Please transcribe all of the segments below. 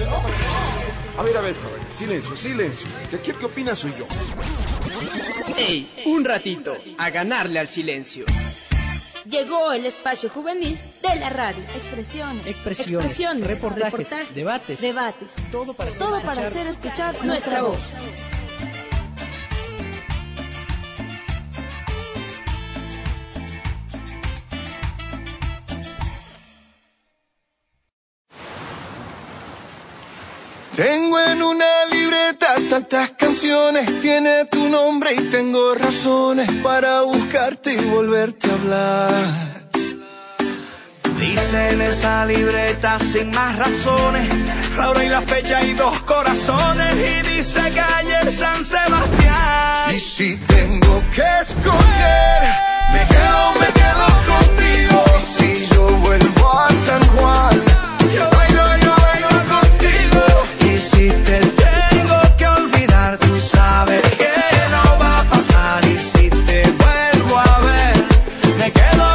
A ver, joven, silencio. Que aquí el que opina soy yo. ¡Ey! Un ratito, a ganarle al silencio. Llegó el espacio juvenil de la radio. Expresiones, reportajes, debates. Todo para hacer escuchar nuestra voz. Tengo en una libreta tantas canciones, tiene tu nombre y tengo razones para buscarte y volverte a hablar. Dice en esa libreta sin más razones, la hora y la fecha y 2 corazones, y dice calle San Sebastián. Y si tengo que escoger, me quedo contigo. Y si yo vuelvo a San Juan, yo bailo contigo. Y si te tengo que olvidar, tú sabes que no va a pasar. Y si te vuelvo a ver, me quedo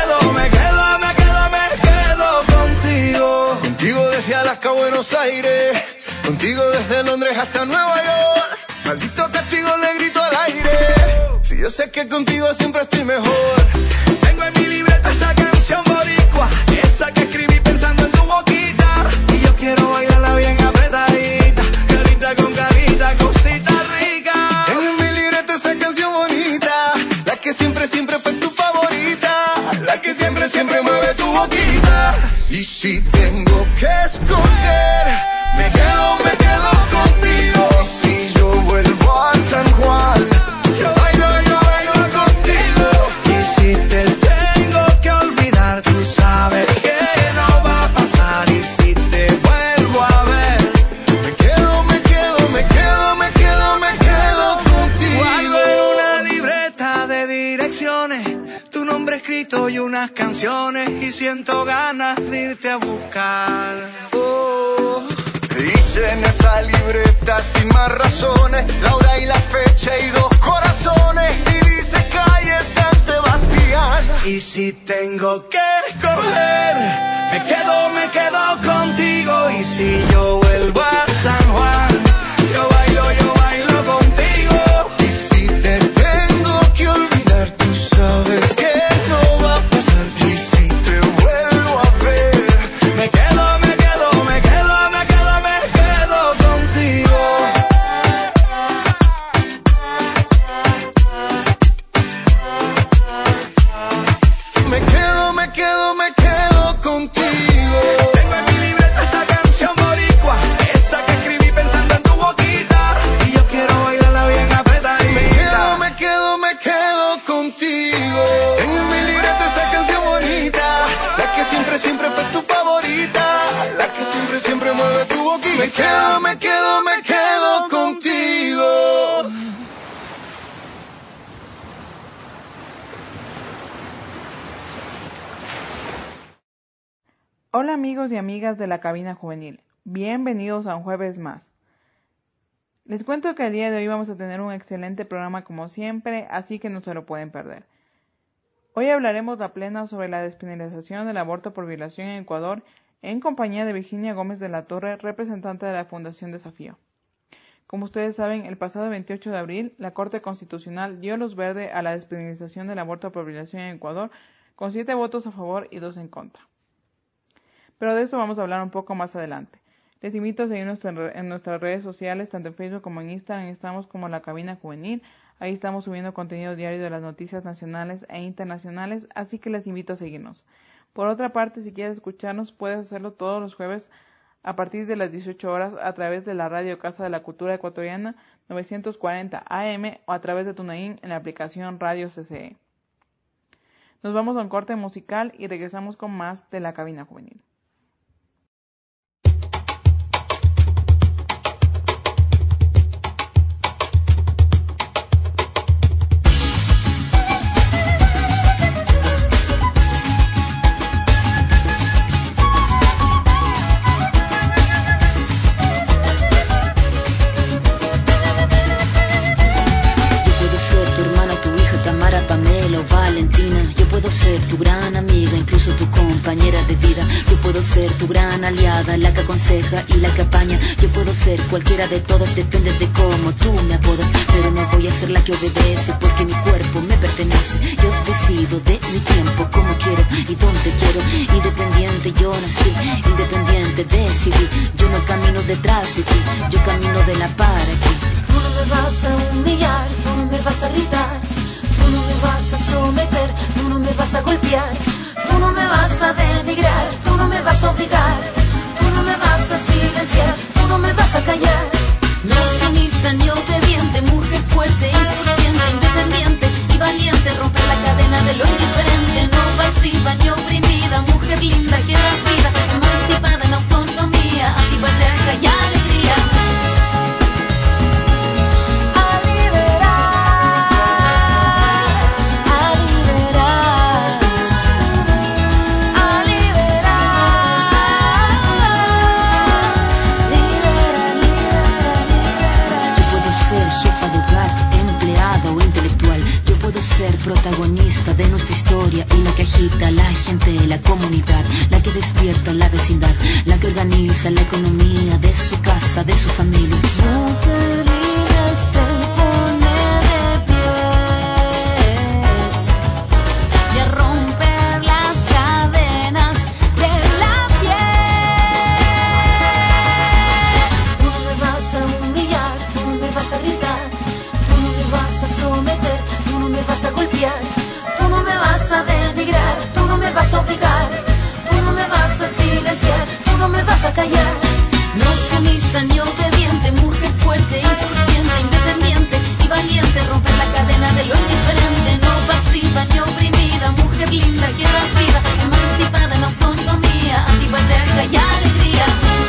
contigo. Contigo desde Alaska a Buenos Aires, contigo desde Londres hasta Nueva York. Maldito castigo le grito al aire, si yo sé que contigo siempre estoy mejor. Tengo en mi libreta esa canción boricua, esa que escribí pensando en tu boquita. Y yo quiero bailarla bien apretadita, carita con carita, cosita rica. Tengo en mi libreta esa canción bonita, la que siempre fue tu favorita, la que siempre mueve tu boquita. Y si tengo que escoger, me quedo contigo. Y si yo vuelvo a San Juan, yo bailo contigo. Y si te tengo que olvidar, tú sabes que no va a pasar. Y si te vuelvo a ver, me quedo contigo. Guardo en una libreta de direcciones tu nombre escrito y unas canciones, y siento ganas de irte a buscar. Dice en esa libreta sin más razones, la hora y la fecha y 2 corazones, y dice calle San Sebastián. Y si tengo que escoger, me quedo contigo. Y si yo vuelvo a San Juan, yo bailo contigo. Y si te tengo que olvidar, tú sabes que no va a pasar. Y si te vuelvo a ver, me quedo contigo. Me quedo contigo. Tengo en mi libreta esa canción boricua, esa que escribí pensando en tu boquita. Y yo quiero bailarla bien apretadita. Me quedo contigo. Tengo en mi libreta esa canción bonita, la que siempre fue tu favorita, la que siempre mueve tu boquita. Me quedo contigo. Hola amigos y amigas de la cabina juvenil, bienvenidos a un jueves más. Les cuento que el día de hoy vamos a tener un excelente programa como siempre, así que no se lo pueden perder. Hoy hablaremos a plena sobre la despenalización del aborto por violación en Ecuador, en compañía de Virginia Gómez de la Torre, representante de la Fundación Desafío. Como ustedes saben, el pasado 28 de abril, la Corte Constitucional dio luz verde a la despenalización del aborto por violación en Ecuador, con 7 votos a favor y 2 en contra. Pero de eso vamos a hablar un poco más adelante. Les invito a seguirnos en nuestras redes sociales, tanto en Facebook como en Instagram, estamos como La Cabina Juvenil. Ahí estamos subiendo contenido diario de las noticias nacionales e internacionales, así que les invito a seguirnos. Por otra parte, si quieres escucharnos, puedes hacerlo todos los jueves a partir de las 18 horas a través de la radio Casa de la Cultura Ecuatoriana 940 AM o a través de TuneIn en la aplicación Radio CCE. Nos vamos a un corte musical y regresamos con más de La Cabina Juvenil. Ser tu gran amiga, incluso tu compañera de vida. Yo puedo puedo ser tu gran aliada, la que aconseja y la que apaña. Yo puedo ser cualquiera de todas, depende de cómo tú me apodas. Pero no voy a ser la que obedece, porque mi cuerpo me pertenece. Yo decido de mi tiempo, cómo quiero y dónde quiero. Independiente yo nací, independiente decidí. Yo no camino detrás de ti, yo camino de la para ti. Tú no me vas a humillar, tú no me vas a gritar, tú no me vas a someter, tú no me vas a golpear, tú no me vas a denigrar, tú no me vas a obligar, tú no me vas a silenciar, tú no me vas a callar. No sumisa ni obediente, mujer fuerte, insurgente, independiente y valiente, romper la cadena de lo indiferente, no pasiva ni oprimida, mujer linda que das vida, emancipada en autonomía, activa de y alegría. Protagonista de nuestra historia y la que agita a la gente, la comunidad, la que despierta la vecindad, la que organiza la economía de su casa, de su familia. Mujer libre se pone de pie y a romper las cadenas de la piel. Tú no me vas a humillar, tú no me vas a gritar, tú no me vas a someter, tú no me vas a golpear, tú no me vas a denigrar, tú no me vas a obligar, tú no me vas a silenciar, tú no me vas a callar. No sumisa ni obediente, mujer fuerte, insurgente, independiente y valiente, romper la cadena de lo indiferente, no pasiva ni oprimida, mujer linda que das vida, emancipada en autonomía, activa eterna y alegría.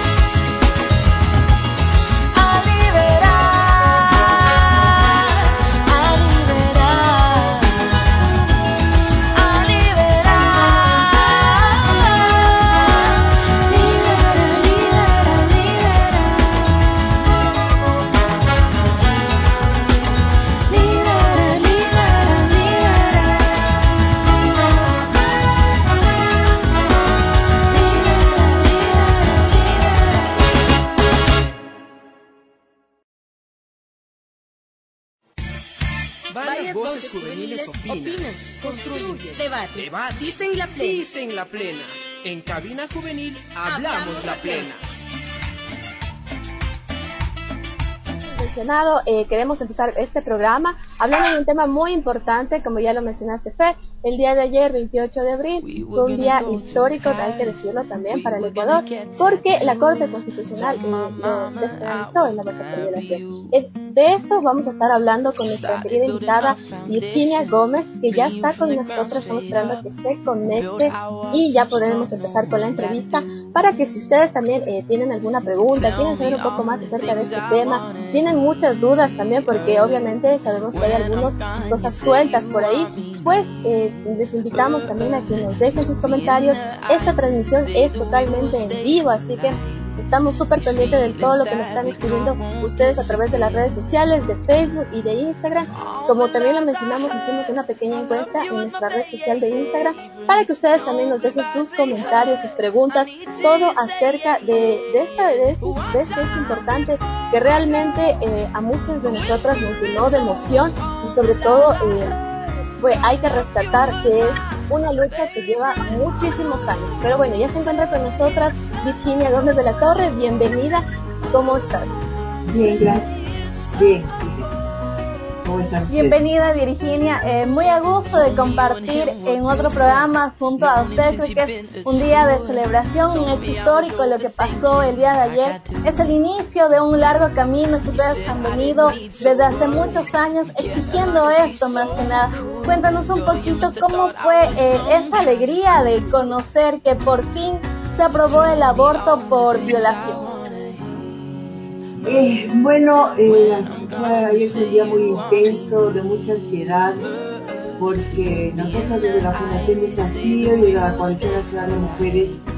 Varias voces juveniles opinan, construyen, debaten, dicen la plena. En Cabina Juvenil hablamos la plena. Queremos empezar este programa hablando de un tema muy importante, como ya lo mencionaste, Fe. El día de ayer, 28 de abril, fue un día histórico, hay que decirlo también, para el Ecuador, porque la Corte Constitucional lo despenalizó en la vacatorización. De esto vamos a estar hablando con nuestra querida invitada Virginia Gómez, que ya está con nosotros. Estamos esperando que se conecte y ya podremos empezar con la entrevista, para que si ustedes también tienen alguna pregunta, quieren saber un poco más acerca de este tema, tienen muchas dudas también, porque obviamente sabemos que hay algunas cosas sueltas por ahí, pues les invitamos también a que nos dejen sus comentarios. Esta transmisión es totalmente en vivo, así que estamos súper pendientes de todo lo que nos están escribiendo ustedes a través de las redes sociales, de Facebook y de Instagram. Como también lo mencionamos, hicimos una pequeña encuesta en nuestra red social de Instagram, para que ustedes también nos dejen sus comentarios, sus preguntas, todo acerca de este hecho importante que realmente a muchos de nosotras nos llenó de emoción, y sobre todo hay que rescatar que es una lucha que lleva muchísimos años. Pero bueno, ya se encuentra con nosotras Virginia Gómez de la Torre. Bienvenida, ¿cómo estás? Bien, gracias. Bien. ¿Cómo están? Bienvenida, Virginia, muy a gusto de compartir en otro programa junto a usted. Creo que es un día de celebración, un hecho histórico. Lo que pasó el día de ayer es el inicio de un largo camino que ustedes han venido desde hace muchos años exigiendo esto, más que nada. Cuéntanos un poquito cómo fue esa alegría de conocer que por fin se aprobó el aborto por violación. Ayer fue un día muy intenso, de mucha ansiedad, porque nosotros desde la Fundación Desafío y de la Coalición Nacional de Mujeres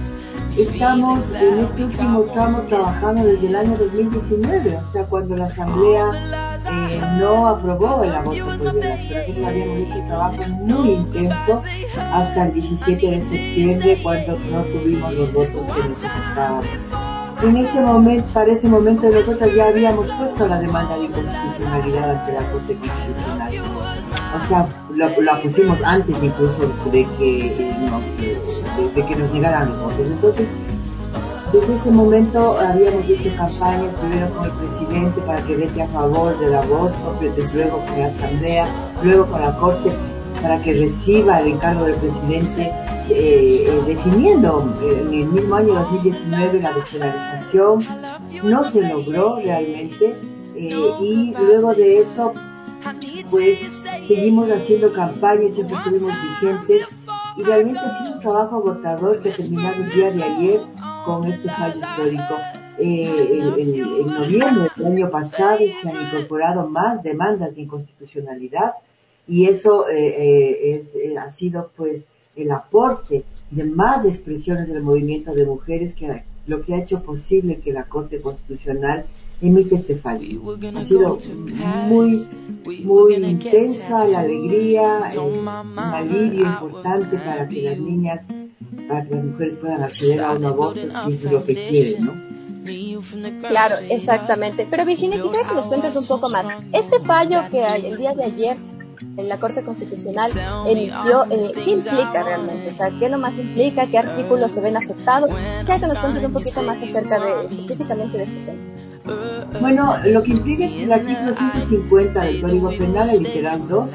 estamos en este último tramo trabajando desde el año 2019, o sea, cuando la Asamblea no aprobó el aborto por violación. Nosotros habíamos hecho un trabajo muy intenso hasta el 17 de septiembre, cuando no tuvimos los votos que necesitábamos. En ese momento, para ese momento nosotros ya habíamos puesto la demanda de inconstitucionalidad ante la Corte Constitucional. O sea, la pusimos antes incluso de que nos negaran los votos. Entonces, desde ese momento habíamos hecho campañas, primero con el presidente para que vete a favor del aborto, luego con la Asamblea, luego con la Corte para que reciba el encargo del presidente, definiendo en el mismo año 2019 la despenalización. No se logró realmente, y luego de eso pues seguimos haciendo campañas, siempre estuvimos vigentes, y realmente ha sido un trabajo agotador que ha terminado el día de ayer con este fallo histórico. En noviembre del año pasado se han incorporado más demandas de inconstitucionalidad, y eso ha sido pues el aporte de más expresiones del movimiento de mujeres, que lo que ha hecho posible que la Corte Constitucional emite este fallo. Ha sido muy intensa la alegría, un alivio importante para que las niñas, para que las mujeres puedan acceder a un aborto si eso es lo que quieren, ¿no? Claro, exactamente. Pero Virginia, quisiera que nos cuentes un poco más. Este fallo que el día de ayer en la Corte Constitucional emitió, ¿qué implica realmente? O sea, ¿qué nomás implica? ¿Qué artículos se ven afectados? Quisiera que nos cuentes un poquito más acerca específicamente de este tema. Bueno, lo que implica es que el artículo 150 del Código Penal, el literal 2,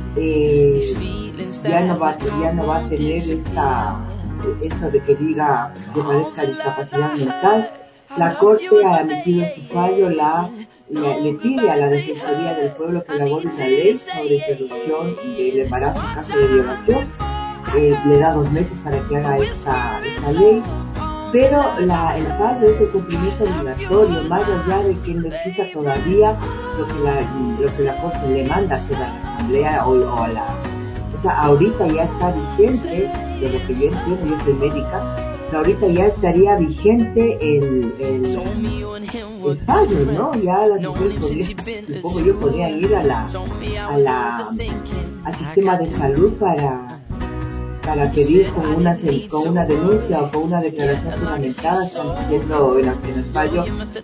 ya no va a tener esto de que diga que parezca discapacidad mental. La Corte ha emitido su fallo, le pide a la Defensoría del Pueblo que elabore una ley sobre interrupción del embarazo en caso de violación. Le da 2 meses para que haga esta ley, pero el fallo es de cumplimiento obligatorio, más allá de que no exista todavía lo que la Corte le manda hacer a la Asamblea o sea, ahorita ya está vigente, de lo que yo entiendo, yo soy médica, ahorita ya estaría vigente el fallo, ¿no? Ya las mujeres podrían ir al sistema de salud para pedir con una denuncia o con una declaración fundamentada, están diciendo en el fallo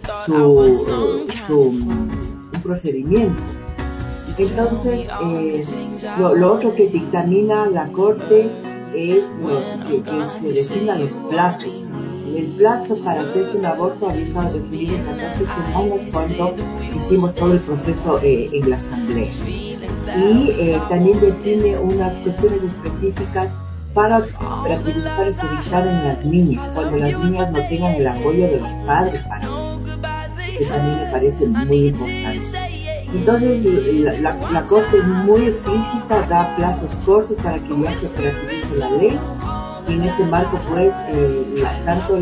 un procedimiento. Entonces, lo otro que dictamina la Corte es que se definan los plazos. El plazo para hacerse un aborto había estado definido en 14 semanas cuando hicimos todo el proceso en la Asamblea. Y también define unas cuestiones específicas para utilizar este dictamen en las niñas, cuando las niñas no tengan el apoyo de los padres para eso, que también me parece muy importante. Entonces la Corte es muy explícita, da plazos cortos para que ya se operativicen la ley, y en ese marco pues tanto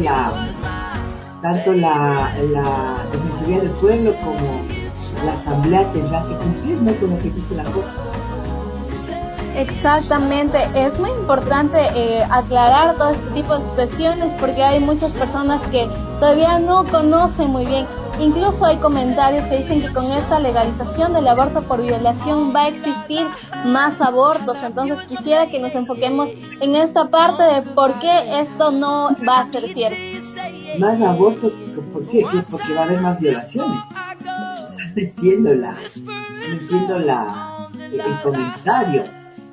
la Defensoría del Pueblo como la Asamblea tendrán que cumplir, ¿no?, con lo que dice la Corte. Exactamente, es muy importante aclarar todo este tipo de situaciones, porque hay muchas personas que todavía no conocen muy bien. Incluso hay comentarios que dicen que con esta legalización del aborto por violación va a existir más abortos. Entonces quisiera que nos enfoquemos en esta parte de por qué esto no va a ser cierto. Más abortos, ¿por qué? Porque va a haber más violaciones. O sea, no entiendo el comentario.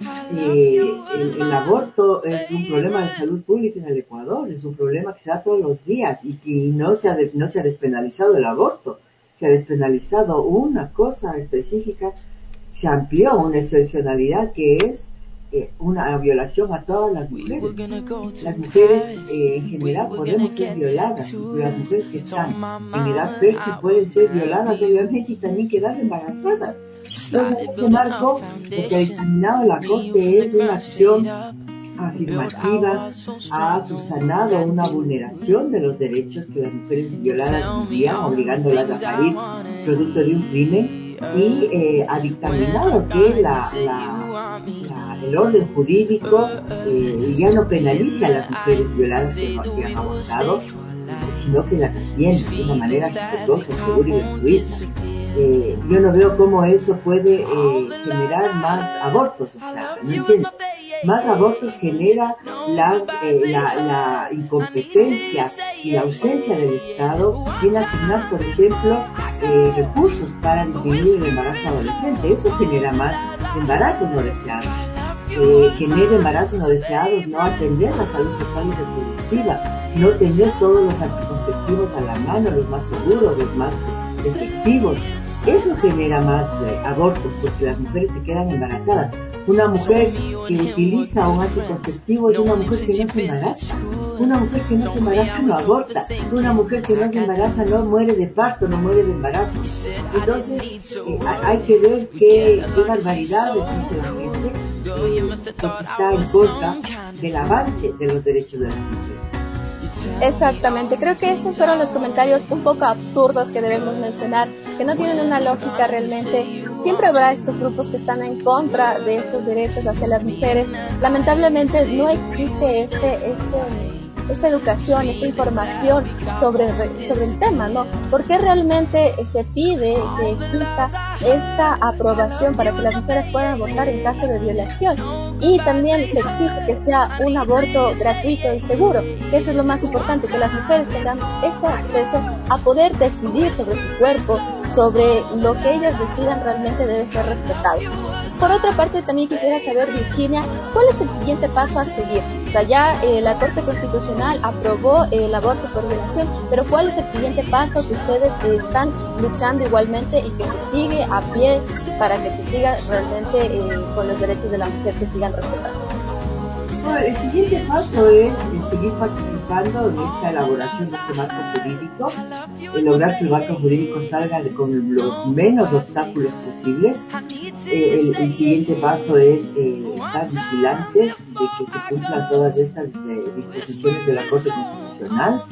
El aborto es un problema de salud pública en el Ecuador, es un problema que se da todos los días, y que no se ha despenalizado el aborto, se ha despenalizado una cosa específica, se amplió una excepcionalidad que es una violación a todas las mujeres. Las mujeres en general podemos ser violadas, las mujeres que están en edad fértil pueden ser violadas, obviamente, y también quedar embarazadas. Entonces, en este marco, lo que ha dictaminado la Corte es una acción afirmativa, ha subsanado una vulneración de los derechos que las mujeres violadas vivían, obligándolas a parir producto de un crimen, y ha dictaminado que el orden jurídico ya no penaliza a las mujeres violadas que han abortado, sino que las atiende de una manera respetuosa, segura y gratuita. Yo no veo cómo eso puede generar más abortos, o sea, no entiendo. Más abortos genera la incompetencia y la ausencia del Estado en asignar, por ejemplo, recursos para disminuir el embarazo adolescente. Eso genera más embarazos no deseados. Genera embarazos no deseados, no atender la salud sexual y reproductiva, no tener todos los anticonceptivos a la mano, los más seguros, los más efectivos. Eso genera más abortos porque las mujeres se quedan embarazadas. Una mujer que utiliza un anticonceptivo es una mujer que no se embaraza. Una mujer que no se embaraza no aborta. Una mujer que no se embaraza no muere de parto, no muere de embarazo. Entonces hay que ver qué barbaridad dice la gente porque está en contra del avance de los derechos de las mujeres. Exactamente, creo que estos fueron los comentarios un poco absurdos que debemos mencionar, que no tienen una lógica realmente. Siempre habrá estos grupos que están en contra de estos derechos hacia las mujeres. Lamentablemente no existe esta educación, esta información sobre el tema, ¿no? ¿Por qué realmente se pide que exista esta aprobación para que las mujeres puedan abortar en caso de violación? Y también se exige que sea un aborto gratuito y seguro, que eso es lo más importante, que las mujeres tengan ese acceso a poder decidir sobre su cuerpo, sobre lo que ellas decidan realmente debe ser respetado. Por otra parte, también quisiera saber, Virginia, ¿cuál es el siguiente paso a seguir? O sea, ya la Corte Constitucional aprobó el aborto por violación, pero ¿cuál es el siguiente paso que ustedes están luchando igualmente y que se sigue a pie para que se siga realmente con los derechos de la mujer se sigan respetando? Bueno, el siguiente paso es seguir participando de esta elaboración de este marco jurídico, lograr que el marco jurídico salga con los menos obstáculos posibles. El siguiente paso es estar vigilantes de que se cumplan todas estas disposiciones de la Corte Constitucional.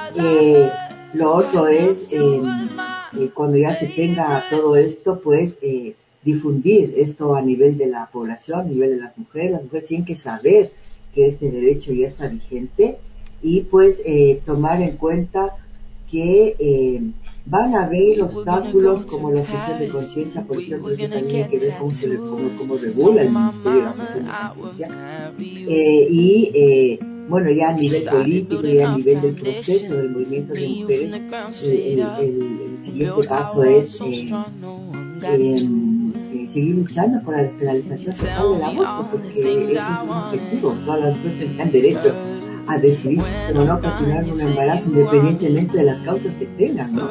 Lo otro es, cuando ya se tenga todo esto, pues difundir esto a nivel de la población, a nivel de las mujeres tienen que saber que este derecho ya está vigente y pues tomar en cuenta que van a haber obstáculos como la objeción de conciencia, por ejemplo, que también tiene que ver cómo regula el Ministerio la objeción de conciencia, bueno, ya a nivel político y a nivel del proceso del movimiento de mujeres, el siguiente paso es seguir luchando por la despenalización total del aborto, porque ese es un objetivo. Todas las mujeres tendrán derecho a decidir si o no continuar un embarazo independientemente de las causas que tengan, ¿no?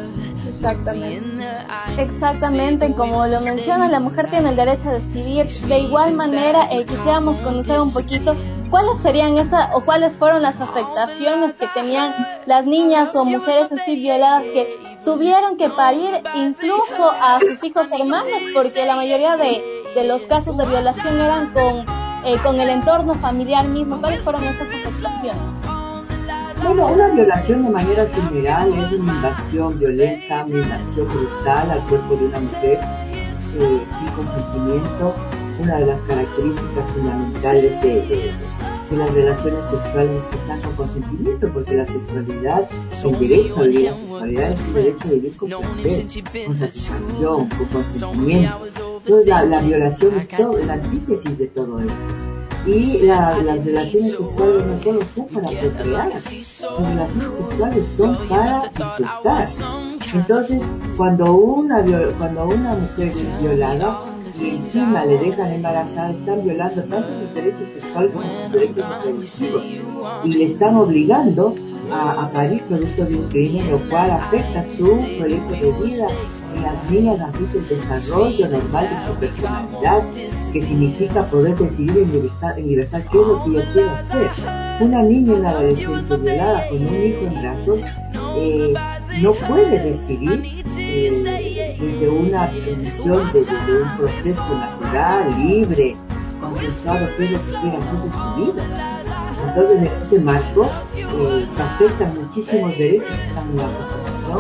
Exactamente, como lo menciona, la mujer tiene el derecho a decidir. De igual manera, quisiéramos conocer un poquito cuáles serían cuáles fueron las afectaciones que tenían las niñas o mujeres así violadas que tuvieron que parir incluso a sus hijos hermanos, porque la mayoría de los casos de violación eran con el entorno familiar mismo. ¿Cuáles fueron estas afectaciones? Bueno, una violación de manera general es una invasión violenta, una invasión brutal al cuerpo de una mujer sin consentimiento. Una de las características fundamentales de las relaciones sexuales es que sean con consentimiento, porque la sexualidad, el derecho a vivir la sexualidad es el derecho a vivir con placer, con satisfacción, con consentimiento. Entonces la violación es todo, la antítesis de todo eso. Y las relaciones sexuales no solo son para procrear, las relaciones sexuales son para disfrutar. Entonces, cuando una mujer es violada y encima le dejan embarazada, están violando tanto sus derechos sexuales como sus derechos reproductivos y le están obligando a parir producto de un crimen, lo cual afecta su proyecto de vida. En las niñas afecta el desarrollo normal de su personalidad, que significa poder decidir en libertad qué es lo que ella quiere hacer. Una niña, una adolescente violada con un hijo en brazos no puede decidir desde una visión de un proceso natural, libre, consensuado, qué es lo que quiere hacer de su vida. Entonces, en ese marco se afectan muchísimos derechos que están en la Constitución,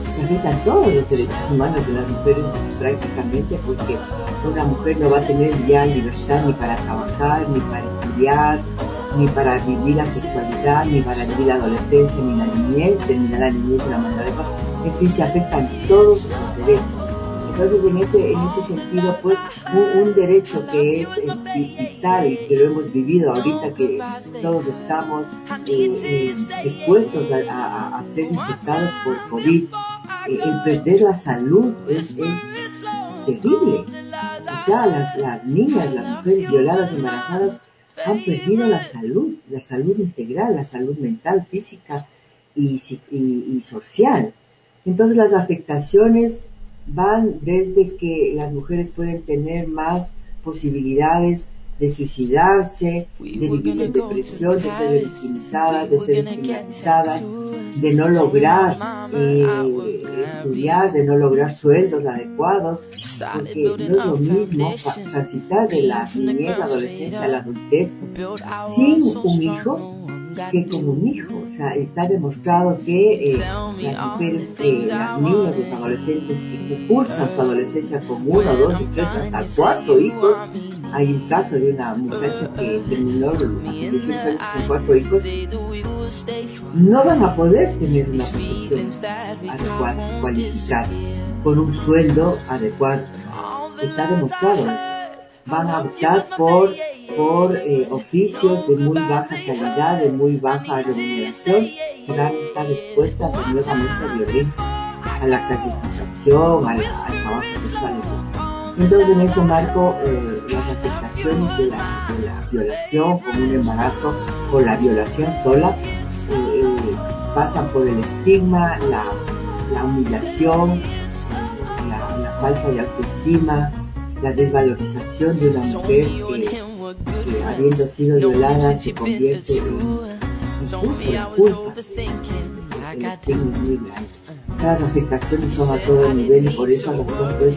se afectan todos los derechos humanos de las mujeres prácticamente, porque una mujer no va a tener ya libertad ni para trabajar, ni para estudiar, ni para vivir la sexualidad, ni para vivir la adolescencia, ni la niñez, terminar la niñez de una manera adecuada. En fin, se afectan todos los derechos. Entonces, en ese sentido, pues, un derecho que es vital y que lo hemos vivido ahorita, que todos estamos expuestos a ser infectados por COVID, el perder la salud es terrible. O sea, las niñas, las mujeres violadas, embarazadas, han perdido la salud integral, la salud mental, física y social. Entonces, las afectaciones van desde que las mujeres pueden tener más posibilidades de suicidarse, de vivir en depresión, de ser victimizadas, de ser estigmatizadas, de no lograr estudiar, de no lograr sueldos adecuados, porque no es lo mismo transitar de la niñez, la adolescencia a la adultez sin un hijo que con un hijo. O sea, está demostrado que las mujeres, las niñas, los adolescentes que cursan su adolescencia con 1, 2 y 3 hasta 4 hijos. Hay un caso de una muchacha que terminó hace 18 años con 4 hijos. No van a poder tener una profesión adecuada, cualificada, con un sueldo adecuado. Está demostrado eso. Van a optar por oficios de muy baja calidad, de muy baja remuneración, que van a estar expuestas nuevamente a violencia, a la casificación, al trabajo sexual. Entonces, en ese marco, las afectaciones de la violación como un embarazo o la violación sola pasan por el estigma, la humillación, la falta de autoestima, la desvalorización de una mujer que habiendo sido violada se convierte en incluso la culpa. El estigma es muy grande. Las afectaciones son a todo nivel y por esa razón pues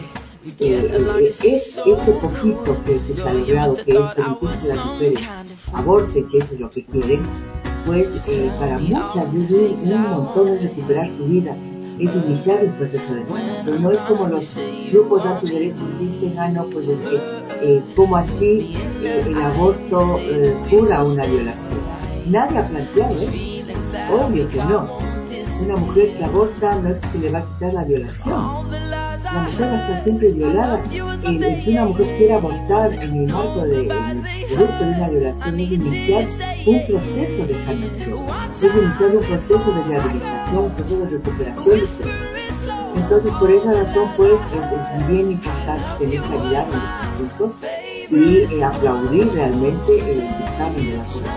este poquito que se ha logrado, que es permitir que las mujeres aborten, si eso es lo que quieren, pues para muchas es un montón, es recuperar su vida, es iniciar un proceso de sanación. No es como los grupos de antiderechos dicen, no, pues es que como así el aborto cura una violación. Nadie ha planteado eso, obvio que no. Una mujer que aborta no es que se le va a quitar la violación. La mujer va a estar siempre violada. Si una mujer quiere abortar en el marco del producto de una violación, es iniciar un proceso de sanación, es iniciar un proceso de rehabilitación, un proceso de recuperación. Entonces, por esa razón, pues, es bien importante tener claridad en estos puntos y aplaudir realmente el dictamen de la Corte.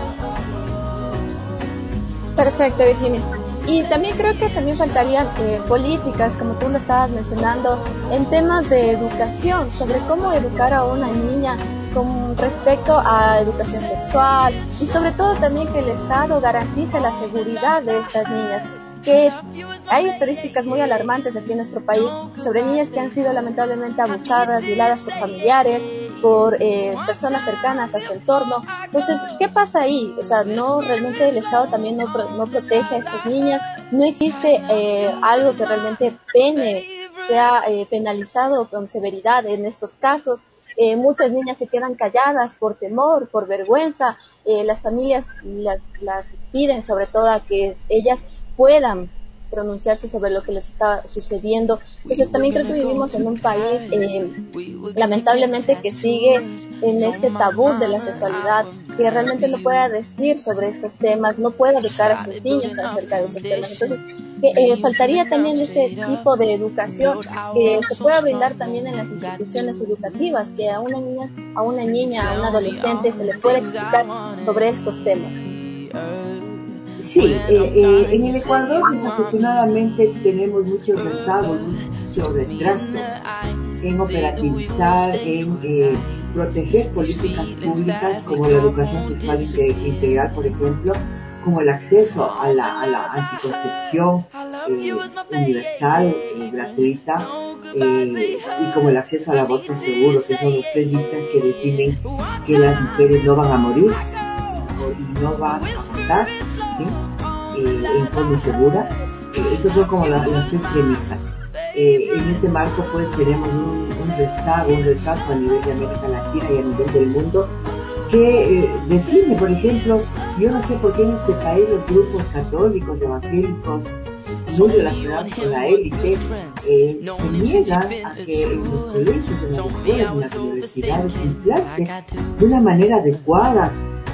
Perfecto, Virginia. Y también creo que también faltarían políticas, como tú lo estabas mencionando, en temas de educación, sobre cómo educar a una niña con respecto a educación sexual y sobre todo también que el Estado garantice la seguridad de estas niñas. Que hay estadísticas muy alarmantes aquí en nuestro país sobre niñas que han sido lamentablemente abusadas, violadas por familiares, por personas cercanas a su entorno. Entonces, ¿qué pasa ahí? O sea, no, realmente el Estado también no protege a estas niñas, no existe algo que realmente sea penalizado con severidad en estos casos. Muchas niñas se quedan calladas por temor, por vergüenza. Las familias las piden sobre todo a que ellas puedan pronunciarse sobre lo que les está sucediendo. Entonces también creo que vivimos en un país lamentablemente que sigue en este tabú de la sexualidad, que realmente no pueda decir sobre estos temas, no pueda educar a sus niños acerca de esos temas. Entonces faltaría también este tipo de educación que se pueda brindar también en las instituciones educativas, que a una niña, a un adolescente se le pueda explicar sobre estos temas. Sí, en el Ecuador desafortunadamente tenemos mucho rezago, mucho retraso en operativizar, en proteger políticas públicas como la educación sexual integral, por ejemplo, como el acceso a la anticoncepción universal, gratuita, y como el acceso al aborto seguro, que son los 3 dictas que definen que las mujeres no van a morir y no van a abortar, ¿sí? En forma insegura, Esas son como las tres premisas. En ese marco pues tenemos un rezago a nivel de América Latina y a nivel del mundo que define, por ejemplo, yo no sé por qué en este país los grupos católicos, evangélicos, muy relacionados con la élite, se niegan a que en los colegios, en las escuelas, en las universidades se implante de una manera adecuada,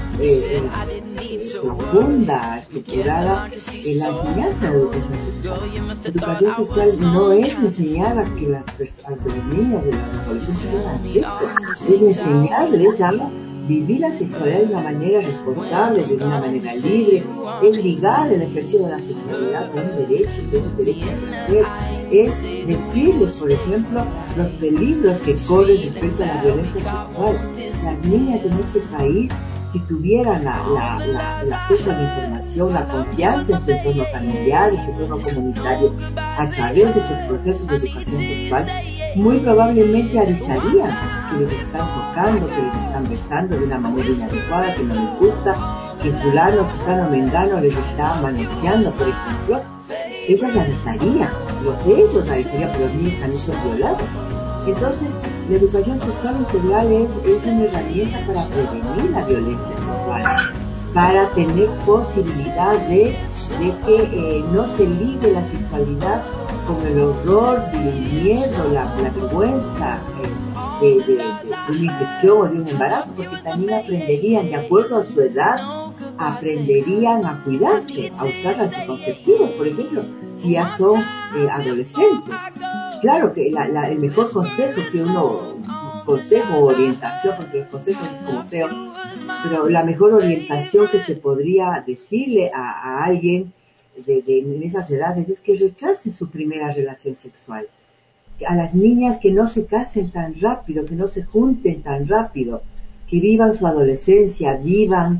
profunda, estructurada, en la enseñanza de educación sexual. La educación sexual no es enseñar a que los niños de los adolescentes tengan sexo, es enseñarles a vivir la sexualidad de una manera responsable, de una manera libre, es ligar el ejercicio de la sexualidad con un derecho, que es el derecho a placer, es decirles, por ejemplo, los peligros que corren respecto a la violencia sexual. Las niñas en este país, si tuvieran el acceso a la información, la confianza en su entorno familiar, en su entorno comunitario, a través de estos procesos de educación sexual, muy probablemente avisarían que les están tocando, que les están besando de una manera inadecuada, que no les gusta, que fulano, sutano, mengano les está manoseando, por ejemplo. Ellas avisarían, ellos avisarían, pero los niños también son violados. Entonces, la educación sexual integral es una herramienta para prevenir la violencia sexual, para tener posibilidad de que no se ligue la sexualidad con el horror, el miedo, la vergüenza de una infección o de un embarazo, porque también aprenderían, de acuerdo a su edad, aprenderían a cuidarse, a usar anticonceptivos, por ejemplo, si ya son adolescentes. Claro que el mejor consejo consejo o orientación, porque los consejos es como feo, pero la mejor orientación que se podría decirle a alguien en esas edades es que rechace su primera relación sexual. A las niñas que no se casen tan rápido, que no se junten tan rápido, que vivan su adolescencia, vivan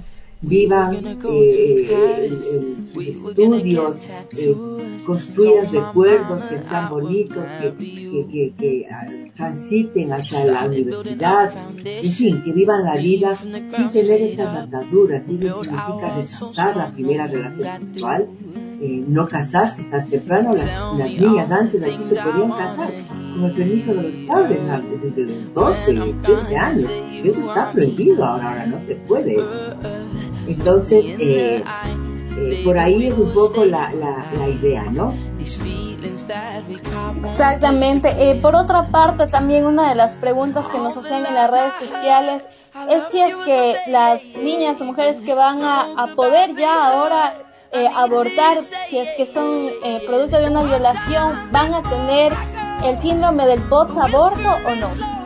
sus estudios, construyan recuerdos que sean bonitos, que transiten hacia la universidad, en fin, que vivan la vida sin tener estas ataduras. Y eso significa rechazar la primera relación sexual, no casarse tan temprano. Las niñas antes de aquí se podían casar con el permiso de los padres antes, desde los 12, 13 años. Eso está prohibido ahora no se puede eso. Entonces, por ahí es un poco la idea, ¿no? Exactamente. Por otra parte, también una de las preguntas que nos hacen en las redes sociales es si es que las niñas o mujeres que van a poder ya ahora abortar, si es que son producto de una violación, van a tener el síndrome del post-aborto o no.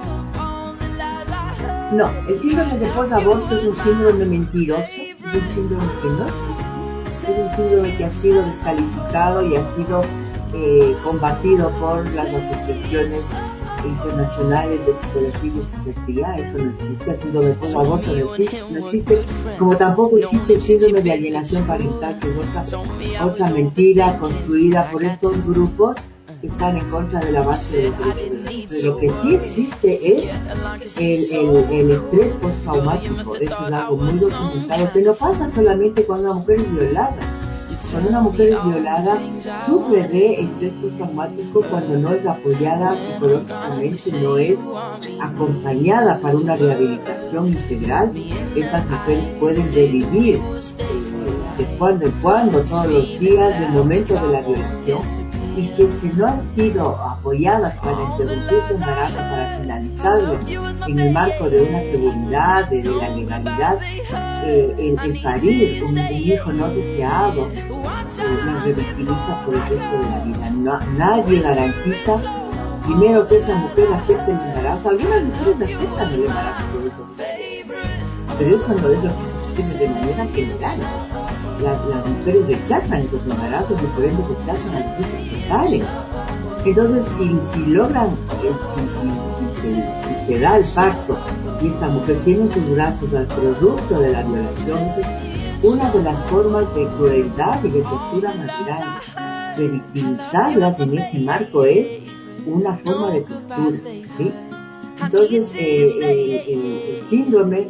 No, el síndrome de post-aborto es un síndrome mentiroso, es un síndrome que no existe, es un síndrome que ha sido descalificado y ha sido combatido por las asociaciones internacionales de psicología y de psiquiatría. Eso no existe, el síndrome de post-aborto no existe, como tampoco existe el síndrome de alienación parental, que es otra mentira construida por estos grupos que están en contra del avance de los derechos. Pero lo que sí existe es el estrés postraumático. Eso es algo muy documentado, que no pasa solamente cuando una mujer es violada. Cuando una mujer es violada, sufre de estrés postraumático cuando no es apoyada psicológicamente, no es acompañada para una rehabilitación integral. Estas mujeres pueden revivir de cuando en cuando, todos los días, del momento de la violación. Y si es que no han sido apoyadas para interrumpir su embarazo, para finalizarlo en el marco de una seguridad, de la legalidad, el parir un hijo no deseado las revictimiza por el resto de la vida. Nadie garantiza, primero, que esa mujer acepte el embarazo. Algunas mujeres aceptan el embarazo producto de pero eso no es lo que sucede de manera general. Las mujeres rechazan esos embarazos y por ende rechazan a los hijos que paren. Entonces, si logran, si se da el parto y esta mujer tiene en sus brazos al producto de la violación, eso es una de las formas de crueldad y de tortura más grandes. Revictimizarlas en ese marco es una forma de tortura, ¿sí? Entonces, el síndrome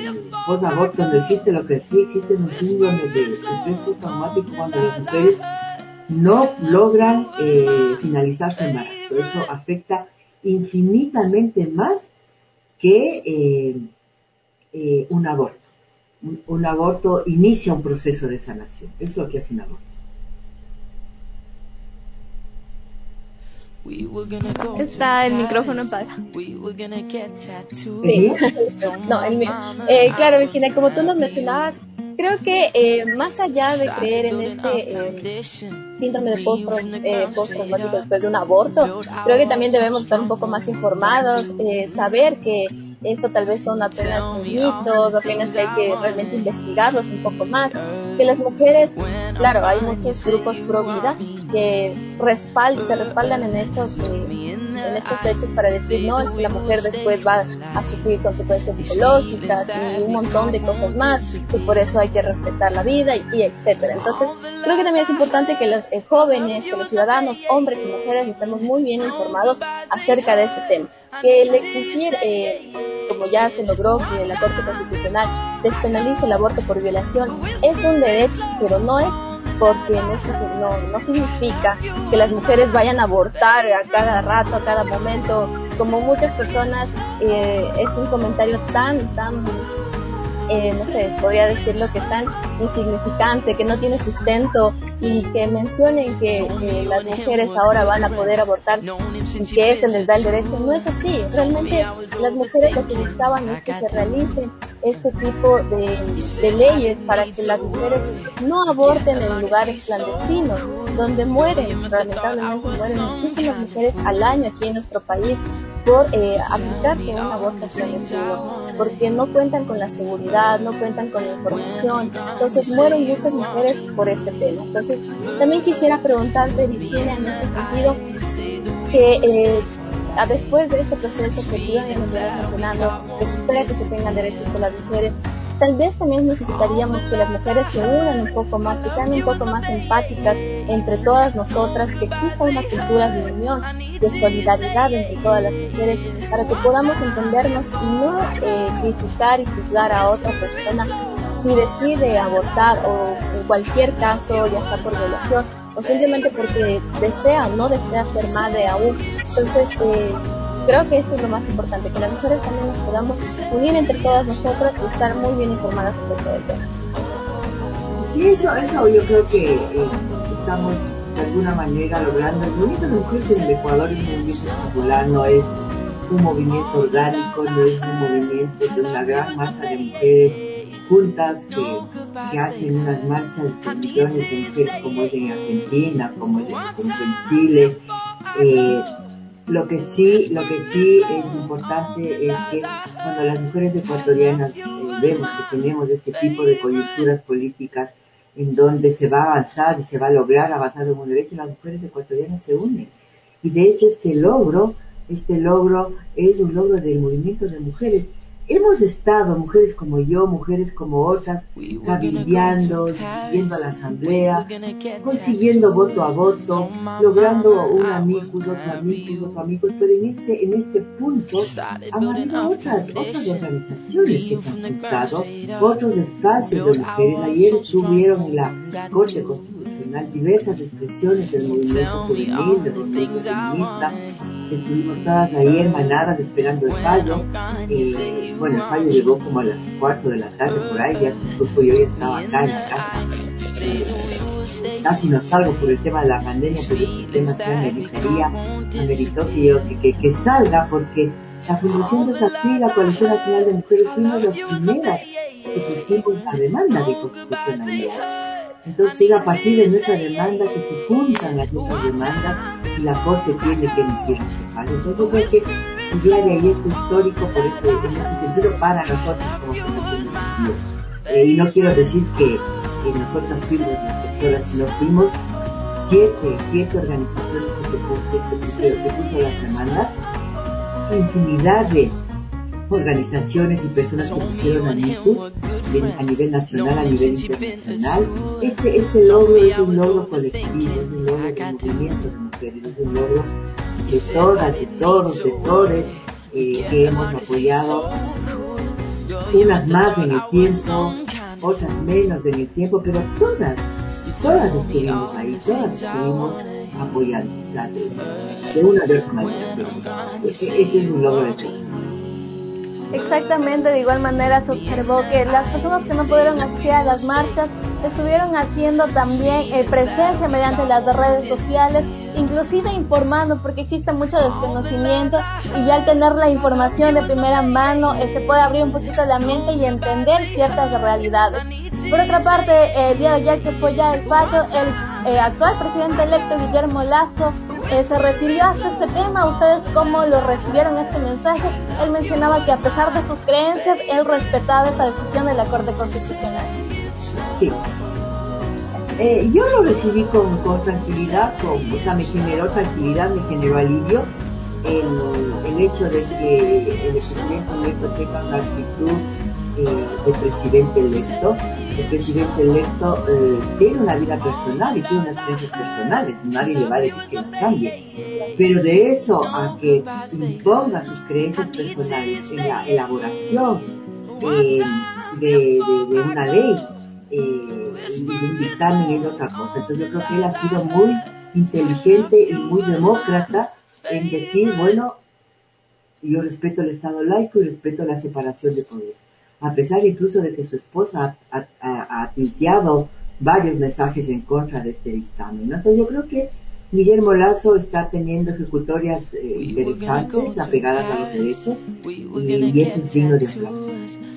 post-aborto no existe. Lo que sí existe es un síndrome de estrés postraumático cuando las mujeres no logran finalizar su embarazo. Eso afecta infinitamente más que un aborto. Un aborto inicia un proceso de sanación. Eso es lo que hace un aborto. Está el micrófono apagado. Sí. No, el mío. Claro, Virginia, como tú nos mencionabas, creo que más allá de creer en este síndrome de postraumático después de un aborto, creo que también debemos estar un poco más informados, saber que esto tal vez son apenas mitos, apenas hay que realmente investigarlos un poco más, que las mujeres, claro, hay muchos grupos pro vida que se respaldan en estos hechos para decir, no, es que la mujer después va a sufrir consecuencias psicológicas y un montón de cosas más, y por eso hay que respetar la vida y etcétera. Entonces, creo que también es importante que los jóvenes, que los ciudadanos, hombres y mujeres, estemos muy bien informados acerca de este tema. Que el exigir, como ya se logró que la Corte Constitucional despenalice el aborto por violación, es un derecho, pero no es porque no significa que las mujeres vayan a abortar a cada rato, a cada momento, como muchas personas. Es un comentario tan no sé, podría decirlo que tan insignificante, que no tiene sustento, y que mencionen que las mujeres ahora van a poder abortar y que eso les da el derecho. No es así. Realmente las mujeres lo que buscaban es que se realicen este tipo de leyes para que las mujeres no aborten en lugares clandestinos, donde lamentablemente mueren muchísimas mujeres al año aquí en nuestro país por aplicarse un aborto clandestino, porque no cuentan con la seguridad, no cuentan con la información. Entonces mueren muchas mujeres por este tema. Entonces también quisiera preguntarte, Virginia, en este sentido, que después de este proceso que tú ya nos vienes mencionando, que se espera que se tengan derechos de las mujeres, tal vez también necesitaríamos que las mujeres se unan un poco más, que sean un poco más empáticas entre todas nosotras, que exista una cultura de unión, de solidaridad entre todas las mujeres, para que podamos entendernos y no criticar y juzgar a otra persona si decide abortar, o en cualquier caso, ya sea por violación o simplemente porque desea o no desea ser madre aún. Entonces, creo que esto es lo más importante, que las mujeres también nos podamos unir entre todas nosotras y estar muy bien informadas acerca del tema. Sí, eso yo creo que estamos de alguna manera logrando. El movimiento de mujeres en el Ecuador es un movimiento singular, no es un movimiento orgánico, no es un movimiento de una gran masa de mujeres juntas que hacen unas marchas de millones de mujeres, como es en Argentina, como es en Chile. Lo que sí es importante es que cuando las mujeres ecuatorianas vemos que tenemos este tipo de coyunturas políticas en donde se va a avanzar y se va a lograr avanzar en un derecho, las mujeres ecuatorianas se unen. Y de hecho este logro es un logro del movimiento de mujeres. Hemos estado, mujeres como yo, mujeres como otras, cabildeando, yendo a la asamblea, consiguiendo voto a voto, logrando un amicus, otro amicus, pero en este punto han habido otras organizaciones que se han juntado, otros espacios de mujeres. Ayer estuvieron en la Corte Constitucional diversas expresiones del movimiento juvenil, del movimiento feminista. Estuvimos todas ahí hermanadas esperando el fallo. El fallo llegó como a las 4 de la tarde por ahí, ya incluso yo ya estaba acá en la casa. Casi no salgo por el tema de la pandemia, pero este tema se ameritó que salga, porque la Fundación Desafío y la Coalición Nacional de Mujeres fuimos las primeras que pusimos la demanda de constitucionalidad. Entonces, a partir de nuestra demanda, que se juntan las otras demandas y la Corte tiene que emitir este fallo. Entonces, yo creo que el día de ayer fue histórico en ese sentido para nosotros como Fundación Desafío. Y no quiero decir que nosotras fuimos las gestoras, sino fuimos siete organizaciones que puso las demandas, infinidad de organizaciones y personas que pusieron amicus a nivel nacional, a nivel internacional. Este logro es un logro colectivo, es un logro de movimiento de mujeres, es un logro de todas, de todos, de todes, que hemos apoyado, unas más en el tiempo, otras menos en el tiempo, pero todas todas estuvimos ahí, todas estuvimos apoyando, o sea, de una de otra manera. Este es un logro de todos. Exactamente, de igual manera se observó que las personas que no pudieron asistir a las marchas estuvieron haciendo también presencia mediante las redes sociales, inclusive informando, porque existe mucho desconocimiento y ya al tener la información de primera mano se puede abrir un poquito la mente y entender ciertas realidades. Por otra parte, el día de ayer, que fue ya el fallo, el actual presidente electo Guillermo Lasso se refirió hasta este tema. ¿Ustedes cómo lo recibieron este mensaje? Él mencionaba que a pesar de sus creencias, él respetaba esta decisión de la Corte Constitucional. Sí. Yo lo recibí con tranquilidad, o sea, me generó tranquilidad, me generó alivio el hecho de que el presidente electo tenga una actitud de presidente electo. El presidente electo tiene una vida personal y tiene unas creencias personales, nadie le va a decir que las cambie, pero de eso a que imponga sus creencias personales en la elaboración de una ley y de un dictamen es otra cosa. Entonces yo creo que él ha sido muy inteligente y muy demócrata en decir, bueno, yo respeto el Estado laico y respeto la separación de poderes, a pesar incluso de que su esposa ha tuiteado varios mensajes en contra de este dictamen, ¿no? Entonces yo creo que Guillermo Lasso está teniendo ejecutorias interesantes, apegadas a los derechos, y eso es digno de aplauso.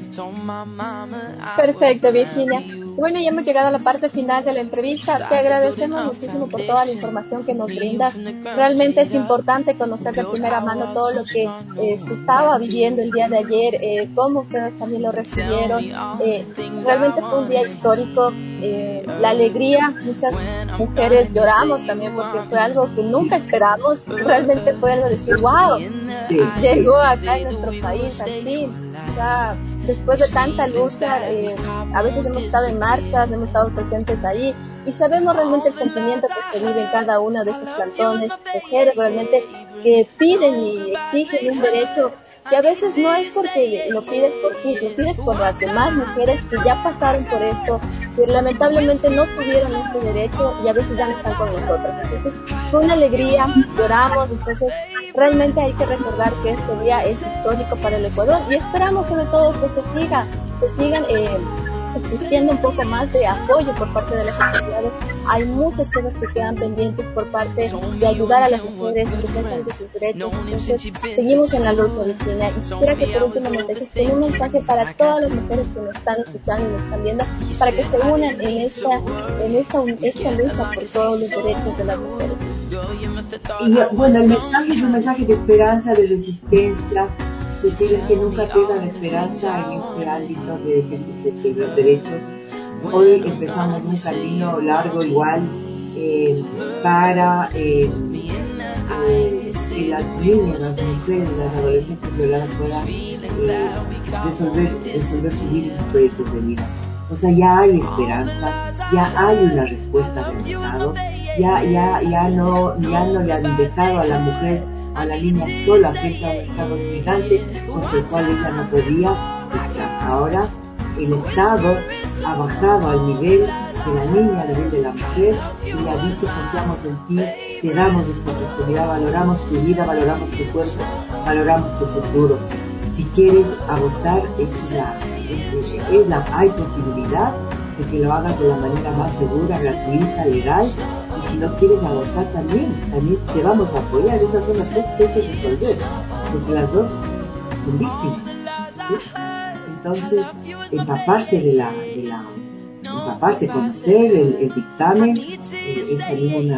Perfecto, Virginia. Bueno, ya hemos llegado a la parte final de la entrevista. Te agradecemos muchísimo por toda la información que nos brindas. Realmente es importante conocer de primera mano todo lo que se estaba viviendo el día de ayer, cómo ustedes también lo recibieron. Realmente fue un día histórico. La alegría, muchas mujeres lloramos también porque fue algo que nunca esperamos. Realmente fue algo de decir, wow, llegó acá en nuestro país al fin. O sea, después de tanta lucha, a veces hemos estado en marchas, hemos estado presentes ahí y sabemos realmente el sentimiento que se vive en cada uno de esos plantones, mujeres realmente que piden y exigen un derecho que a veces no es porque lo pides por ti, lo pides por las demás mujeres que ya pasaron por esto, que lamentablemente no tuvieron este derecho y a veces ya no están con nosotros. Entonces fue una alegría, lloramos, entonces realmente hay que recordar que este día es histórico para el Ecuador y esperamos sobre todo que se sigan existiendo un poco más de apoyo por parte de las autoridades. Hay muchas cosas que quedan pendientes por parte de ayudar a las mujeres en defensa de sus derechos. Entonces seguimos en la lucha, Virginia, y quisiera que por último me dejes un mensaje para todas las mujeres que nos están escuchando y nos están viendo, para que se unan en esta lucha por todos los derechos de las mujeres. Y bueno, el mensaje es un mensaje de esperanza, de resistencia, decirles que nunca pierdan la esperanza en este ámbito de los derechos. Hoy empezamos un camino largo igual para que las niñas, las mujeres, las adolescentes violadas puedan resolver su vida y sus proyectos de vida. O sea, ya hay esperanza, ya hay una respuesta del Estado, ya no le han dejado a la mujer, a la niña sola frente a un Estado gigante contra el cual ella no podía luchar. Ahora el Estado ha bajado al nivel de la niña, al nivel de la mujer, y le ha dicho: confiamos en ti, te damos esta oportunidad, valoramos tu vida, valoramos tu cuerpo, valoramos tu futuro. Si quieres abortar, hay posibilidad de que lo hagas de la manera más segura, gratuita, legal. Y si no quieres abortar, también te vamos a apoyar. Esas son las cosas que hay que resolver, porque las dos son víctimas, ¿sí? Entonces, empaparse, conocer el dictamen, es también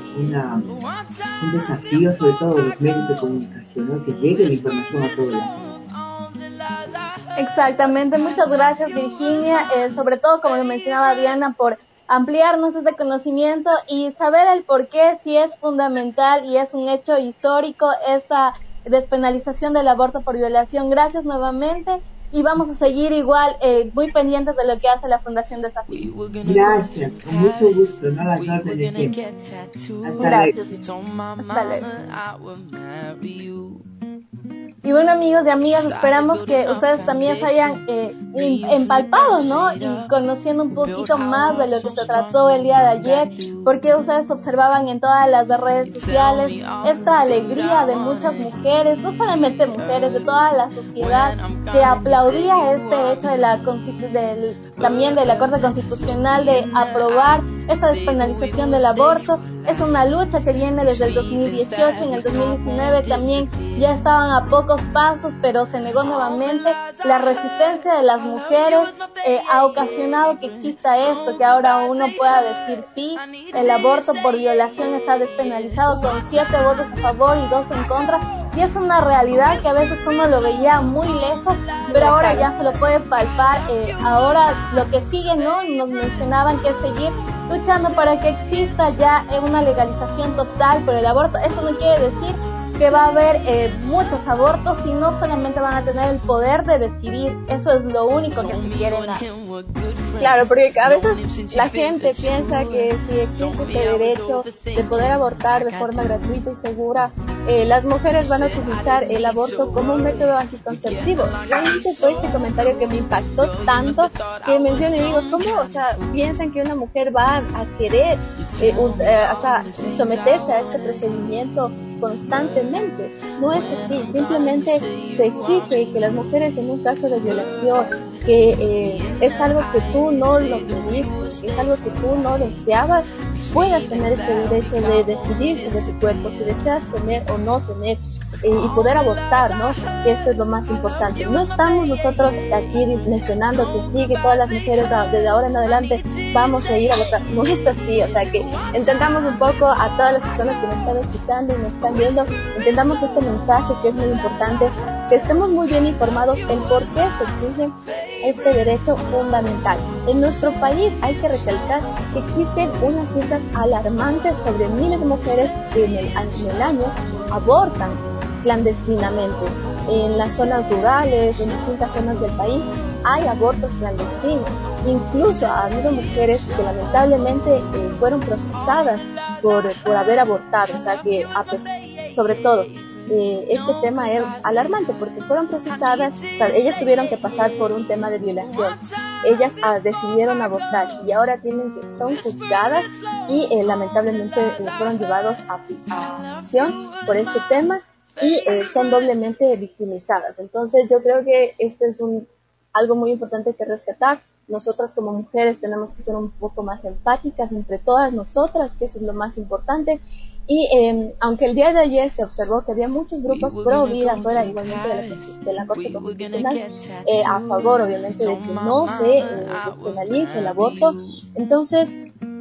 un desafío, sobre todo de los medios de comunicación, ¿no? Que llegue la información a todos lados. Exactamente, muchas gracias, Virginia, sobre todo, como mencionaba Diana, por ampliarnos ese conocimiento y saber el por qué sí es fundamental y es un hecho histórico esta despenalización del aborto por violación. Gracias nuevamente y vamos a seguir igual muy pendientes de lo que hace la Fundación Desafío. Gracias, con mucho gusto, no las órdenes siempre. Gracias. Hasta luego. Y bueno, amigos y amigas, esperamos que ustedes también se hayan empalpado, ¿no? Y conociendo un poquito más de lo que se trató el día de ayer, porque ustedes observaban en todas las redes sociales esta alegría de muchas mujeres, no solamente mujeres, de toda la sociedad, que aplaudía este hecho también de la Corte Constitucional de aprobar esta despenalización del aborto. Es una lucha que viene desde el 2018, en el 2019 también ya estaban a pocos pasos, pero se negó nuevamente. La resistencia de las mujeres ha ocasionado que exista esto, que ahora uno pueda decir sí, el aborto por violación está despenalizado con 7 votos a favor y 2 en contra, y es una realidad que a veces uno lo veía muy lejos, pero ahora ya se lo puede palpar. Ahora lo que sigue, ¿no? Nos mencionaban que es seguir luchando para que exista ya una legalización total por el aborto. Esto no quiere decir que va a haber muchos abortos, sino solamente van a tener el poder de decidir. Eso es lo único que se quiere dar. Claro, porque a veces la gente piensa que si existe este derecho de poder abortar de forma gratuita y segura, las mujeres van a utilizar el aborto como un método anticonceptivo. Realmente fue este comentario que me impactó tanto, que mencioné y digo, ¿cómo? O sea, piensan que una mujer va a querer someterse a este procedimiento constantemente. No es así, simplemente se exige que las mujeres en un caso de violación, que es algo que tú no lo pediste, que es algo que tú no deseabas, puedas tener este derecho de decidir sobre tu cuerpo, si deseas tener o no tener, y poder abortar, ¿no? Que esto es lo más importante. No estamos nosotros aquí mencionando que sí, que todas las mujeres desde ahora en adelante vamos a ir a abortar. No es así, o sea, que entendamos un poco a todas las personas que nos están escuchando y nos están viendo, entendamos este mensaje que es muy importante, que estemos muy bien informados en por qué se exige este derecho fundamental. En nuestro país hay que recalcar que existen unas cifras alarmantes sobre miles de mujeres que en el año abortan clandestinamente. En las zonas rurales, en distintas zonas del país, hay abortos clandestinos. Incluso ha habido mujeres que lamentablemente fueron procesadas por haber abortado. O sea que, sobre todo, este tema es alarmante porque fueron procesadas, o sea, ellas tuvieron que pasar por un tema de violación. Ellas decidieron abortar y ahora son juzgadas y lamentablemente fueron llevados a prisión por este tema. Y son doblemente victimizadas. Entonces yo creo que este es algo muy importante que rescatar. Nosotras como mujeres tenemos que ser un poco más empáticas entre todas nosotras, que eso es lo más importante. Y aunque el día de ayer se observó que había muchos grupos pro vida fuera igualmente de la Corte Constitucional, a favor obviamente de que no se despenalice el aborto, entonces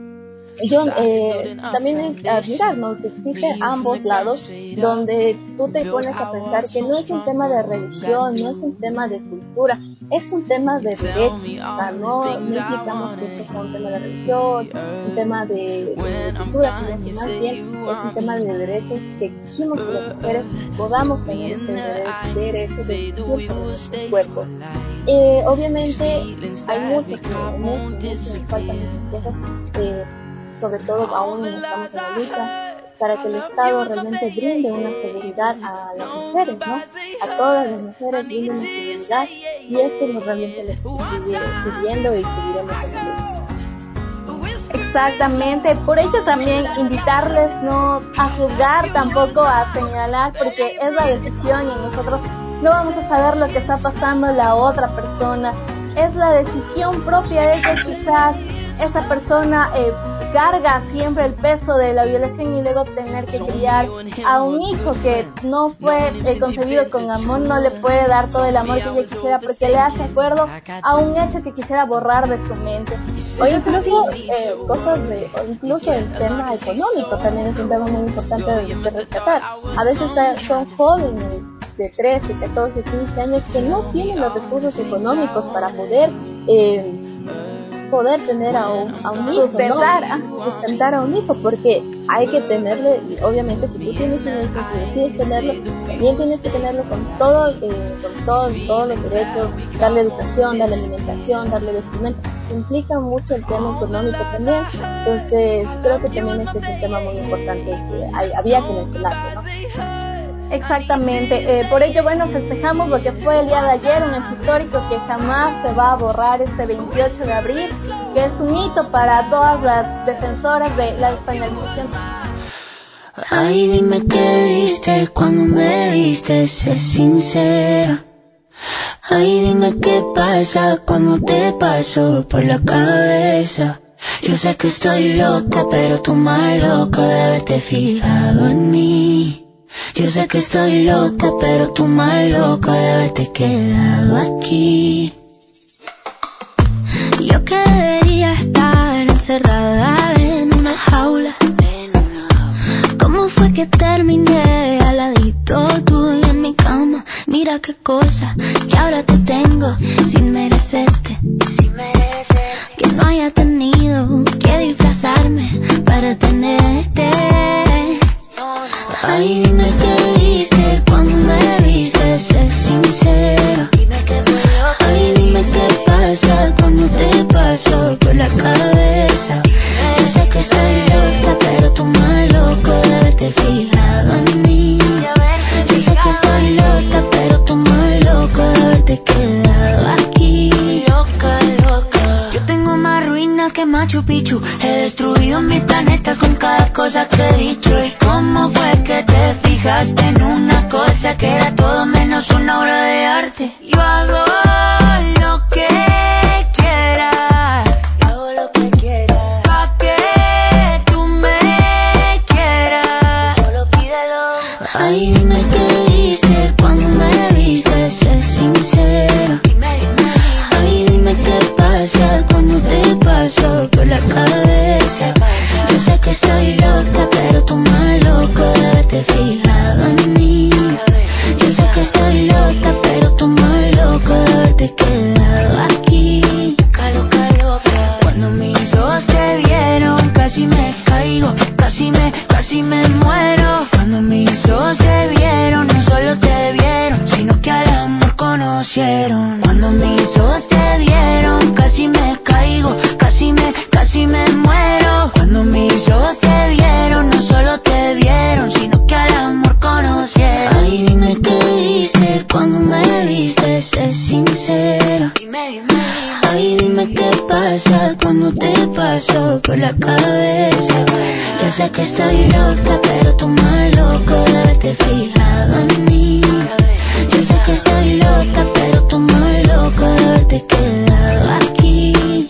yo también es admirar, ¿no? Que existen ambos lados, donde tú te pones a pensar que no es un tema de religión, no es un tema de cultura, es un tema de derecho. O sea, no implicamos que esto sea un tema de religión, un tema de cultura, sino que más bien es un tema de derechos que exigimos que las mujeres podamos tener este derecho de decidir sobre nuestros cuerpos. Obviamente hay mucho, faltan muchas cosas. Sobre todo aún estamos en la lucha para que el Estado realmente brinde una seguridad a las mujeres, ¿no? A todas las mujeres brinde una seguridad, y esto es realmente lo que seguir siguiendo y seguiremos en la lucha. Exactamente, por ello también invitarles no a juzgar, tampoco a señalar, porque es la decisión y nosotros no vamos a saber lo que está pasando la otra persona. Es la decisión propia de que quizás esa persona carga siempre el peso de la violación y luego tener que criar a un hijo que no fue concebido con amor, no le puede dar todo el amor que ella quisiera porque le hace acuerdo a un hecho que quisiera borrar de su mente. O incluso incluso el tema económico también es un tema muy importante de rescatar. A veces son jóvenes de 13, 14, 15 años que no tienen los recursos económicos para poder tener a un hijo, sustentar a un hijo, porque hay que tenerle, y obviamente si tú tienes un hijo, si decides tenerlo, también tienes que tenerlo con todos los derechos, darle educación, darle alimentación, darle vestimenta. Implica mucho el tema económico también. Entonces creo que también este es un tema muy importante que había que mencionarlo, ¿no? Exactamente, por ello, bueno, festejamos lo que fue el día de ayer, un hecho histórico que jamás se va a borrar, este 28 de abril, que es un hito para todas las defensoras de la despenalización. Ay, dime qué viste cuando me viste, sé sincera. Ay, dime qué pasa cuando te paso por la cabeza. Yo sé que estoy loca, pero tú más loca de haberte fijado en mí. Yo sé que estoy loca, pero tú más loca de haberte quedado aquí. Yo que debería estar encerrada en una jaula. ¿Cómo fue que terminé al ladito tuyo en mi cama? Mira qué cosa que ahora te tengo sin merecerte. Que no haya tenido que disfrazarme para tenerte. Ay, dime qué viste cuando me viste, sé sincera. Ay, dime qué pasa cuando te paso por la cabeza. Yo sé que estoy loca, pero tú más loco de haberte fijado en mí. Yo sé que estoy loca, pero tú más loco de haberte quedado aquí. Loca, loca. Yo tengo más ruinas que Machu Picchu. He destruido 1000 planetas con cada cosa que he dicho. ¿Y cómo fue que te fijaste en una cosa que era todo menos una obra de arte? Yo hago lo que quieras. Yo hago lo que quieras. Pa' que tú me quieras. Solo pídelo. Ay, dime qué viste cuando me viste, sé sincera. Ay, dime qué pasa cuando te paso por la cabeza. Yo sé que estoy loca, pero tú más loco de haberte fijado en mí. Yo sé que estoy loca, pero tú más loco de haberte quedado aquí. Loca, loca. Cuando mis ojos te vieron, casi me caigo, casi me muero. Cuando mis ojos te vieron, no solo te vieron, sino que al amor conocieron. Cuando mis ojos te vieron, casi me caigo, casi me muero. Cuando mis ojos te vieron, no solo te vieron, sino que al amor conocieron. Ay, dime qué viste cuando me viste, sé sincera. Ay, dime qué pasa cuando te paso por la cabeza. Yo sé que estoy loca, pero tú más loco de haberte fijado en mí. Yo sé que estoy loca, pero tú más loco de haberte quedado aquí.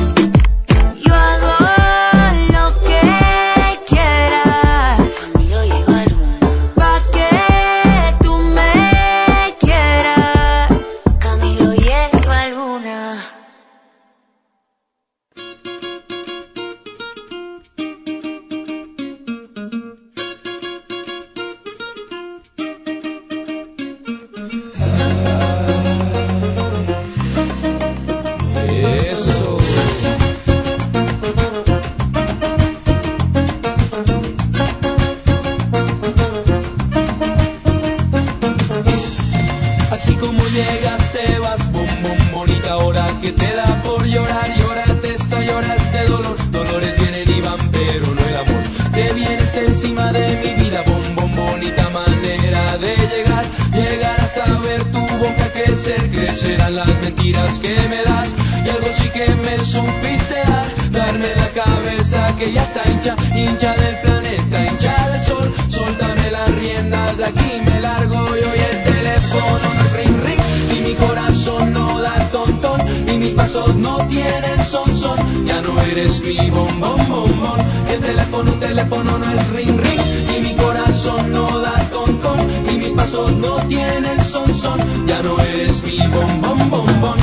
Yo hago lo que quieras. Camilo llegó al mundo. Pa' que tú me quieras. Camilo llegó a Luna. Eso. Así como llegas te vas, bom, bom, bonita hora que te da por llorar. Llórate esto, lloraste dolor. Dolores vienen y van, pero no el amor. Te vienes encima de mi vida, bom, bom, bonita manera de llegar. Llegar a saber tu boca crecer, crecerán las mentiras que me das. Y algo sí que me supiste dar, darme la cabeza que ya está hincha, hincha del planeta, hincha del sol. Suéltame las riendas, de aquí me largo y hoy el teléfono no es ring ring, y mi corazón no da tontón, y mis pasos no tienen son son. Ya no eres mi bombón bombón, y el teléfono no es ring ring, y mi corazón no da tontón, y mis pasos no tienen son son. Ya no eres mi bombón bombón.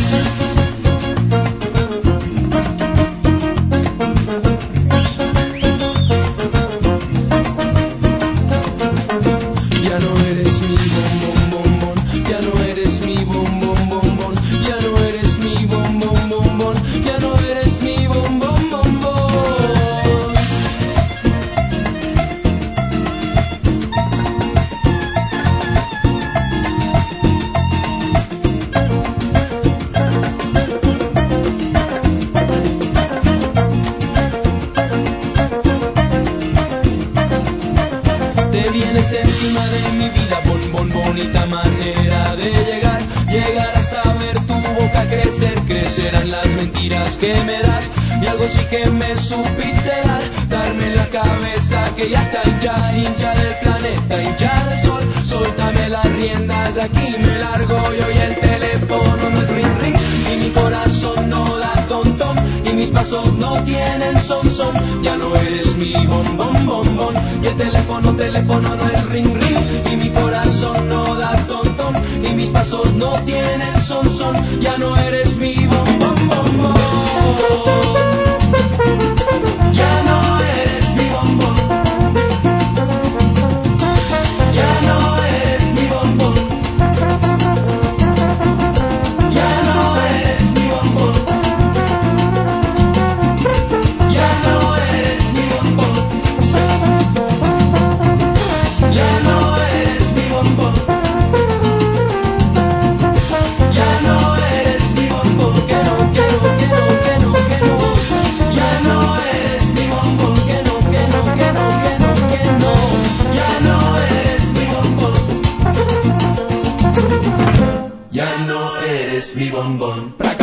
vienes encima de mi vida, bonita manera de llegar a saber tu boca crecerán las mentiras que me das, y algo sí que me supiste darme en la cabeza que ya está hincha del planeta, hincha del sol, suéltame las riendas, de aquí me largo yo y el teléfono no es ring ring, y mi corazón no da tontón, y mis pasos no tienen son, ya no eres mi bombón, y el teléfono no es ring ring, y mi corazón no da tontón, y mis pasos no tienen son, ya no eres mi bombón, ya no eres mi bombón, ya no eres mi bombón, ya no eres mi bombón, ya no eres mi bombón, ya no eres mi bombón, ya no eres mi bombón, que no, ya no eres mi bombón, que no, ya no eres mi bombón, ya no eres mi bombón.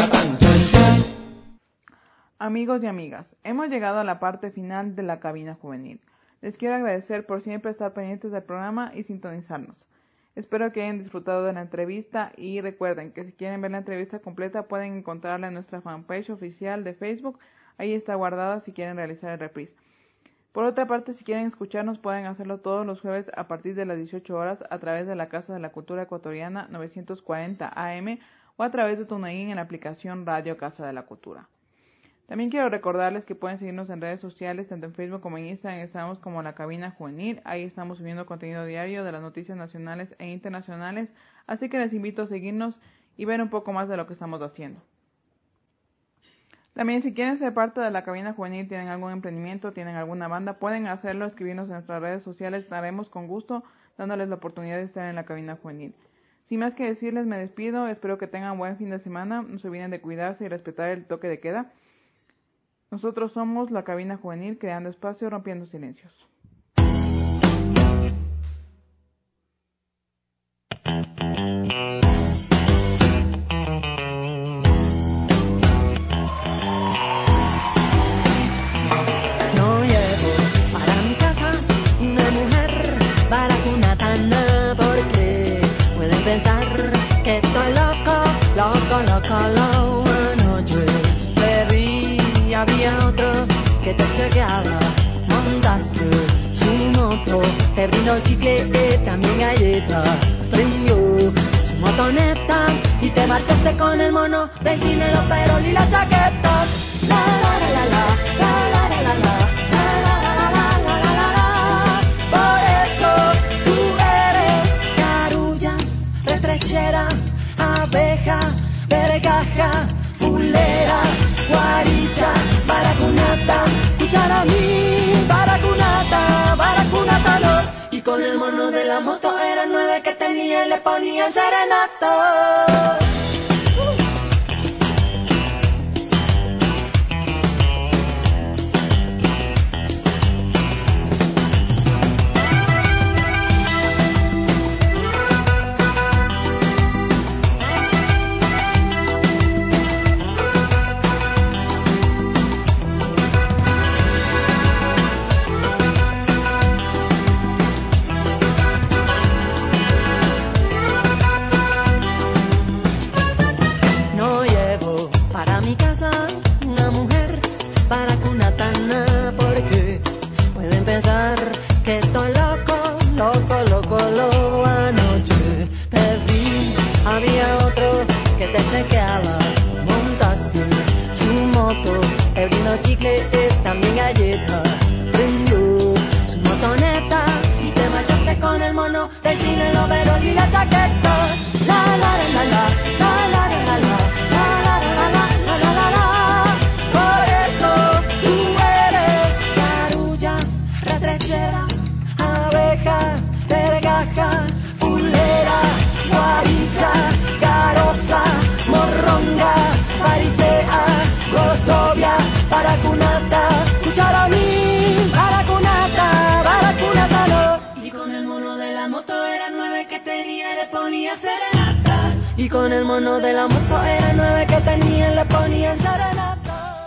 Amigos y amigas, hemos llegado a la parte final de la cabina juvenil. Les quiero agradecer por siempre estar pendientes del programa y sintonizarnos. Espero que hayan disfrutado de la entrevista y recuerden que si quieren ver la entrevista completa pueden encontrarla en nuestra fanpage oficial de Facebook. Ahí está guardada si quieren realizar el reprise. Por otra parte, si quieren escucharnos pueden hacerlo todos los jueves a partir de las 18 horas a través de la Casa de la Cultura Ecuatoriana 940 AM o a través de TuneIn en la aplicación Radio Casa de la Cultura. También quiero recordarles que pueden seguirnos en redes sociales, tanto en Facebook como en Instagram, estamos como La Cabina Juvenil. Ahí estamos subiendo contenido diario de las noticias nacionales e internacionales, así que les invito a seguirnos y ver un poco más de lo que estamos haciendo. También si quieren ser parte de La Cabina Juvenil, tienen algún emprendimiento, tienen alguna banda, pueden hacerlo, escribirnos en nuestras redes sociales, estaremos con gusto dándoles la oportunidad de estar en La Cabina Juvenil. Sin más que decirles, me despido, espero que tengan buen fin de semana, no se olviden de cuidarse y respetar el toque de queda. Nosotros somos La Cabina Juvenil, creando espacio, rompiendo silencios. No llevo para mi casa una mujer baracunatana, porque pueden pensar que estoy loco. Anoche te vi y había otro que te chequeaba, montaste su moto, te brindó chicle, también galleta, prendió su motoneta y te marchaste con el mono del cine, los peros y la chaqueta. La la la la la, la la la la la, la la la la la la la. Por eso tú eres carulla, retrechera, abeja, vergaja, fulera, guaricha, baracunata, cucharamín, baracunata no. Y con el mono de la moto eran 9 que tenía y le ponían serenato. Baracunata, no. Y con el mono le ponía serenata. Y con el mono de la moto era 9 que tenía, le ponían serenata.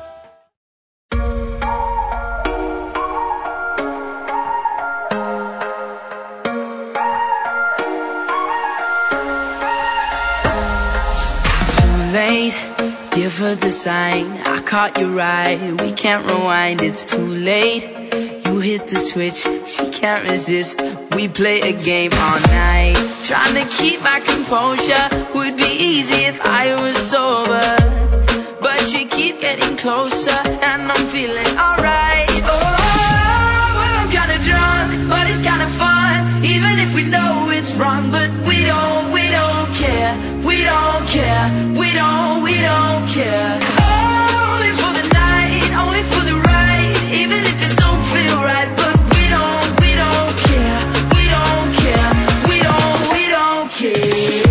Too late, give her the sign. I caught you right, we can't rewind, it's too late. You hit the switch, she can't resist. We play a game all night. Trying to keep my composure would be easy if I was sober. But you keep getting closer and I'm feeling alright. Oh, well, I'm kinda drunk, but it's kinda fun. Even if we know it's wrong, but we don't care. We don't care, we don't care. Only for the night, only for the ride. Even if it don't feel right, but we don't care. We don't care, we don't care.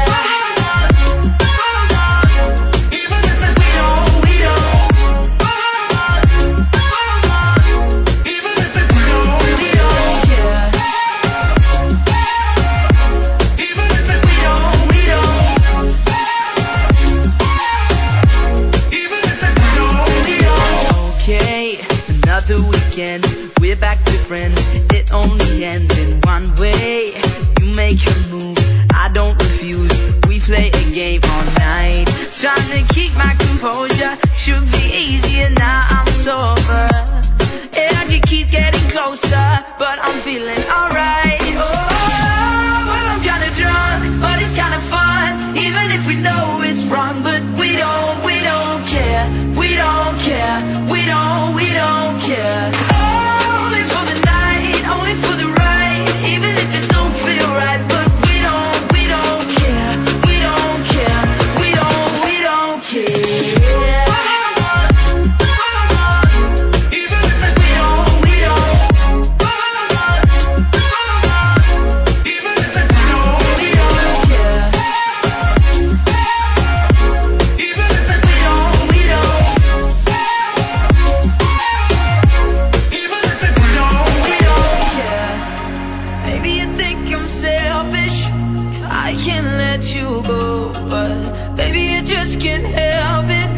Weekend, we're back to friends. It only ends in one way. You make your move, I don't refuse. We play a game all night. Trying to keep my composure should be easier now I'm sober. And you keep getting closer, but I'm feeling alright. Oh, well, I'm kinda drunk, but it's kinda fun. Even if we know it's wrong, but we don't care. We don't care, we don't care. Only for the night, only for the ride. Even if it don't feel right, but we don't care. We don't care, we don't care. I can't let you go, but baby, I just can't help it.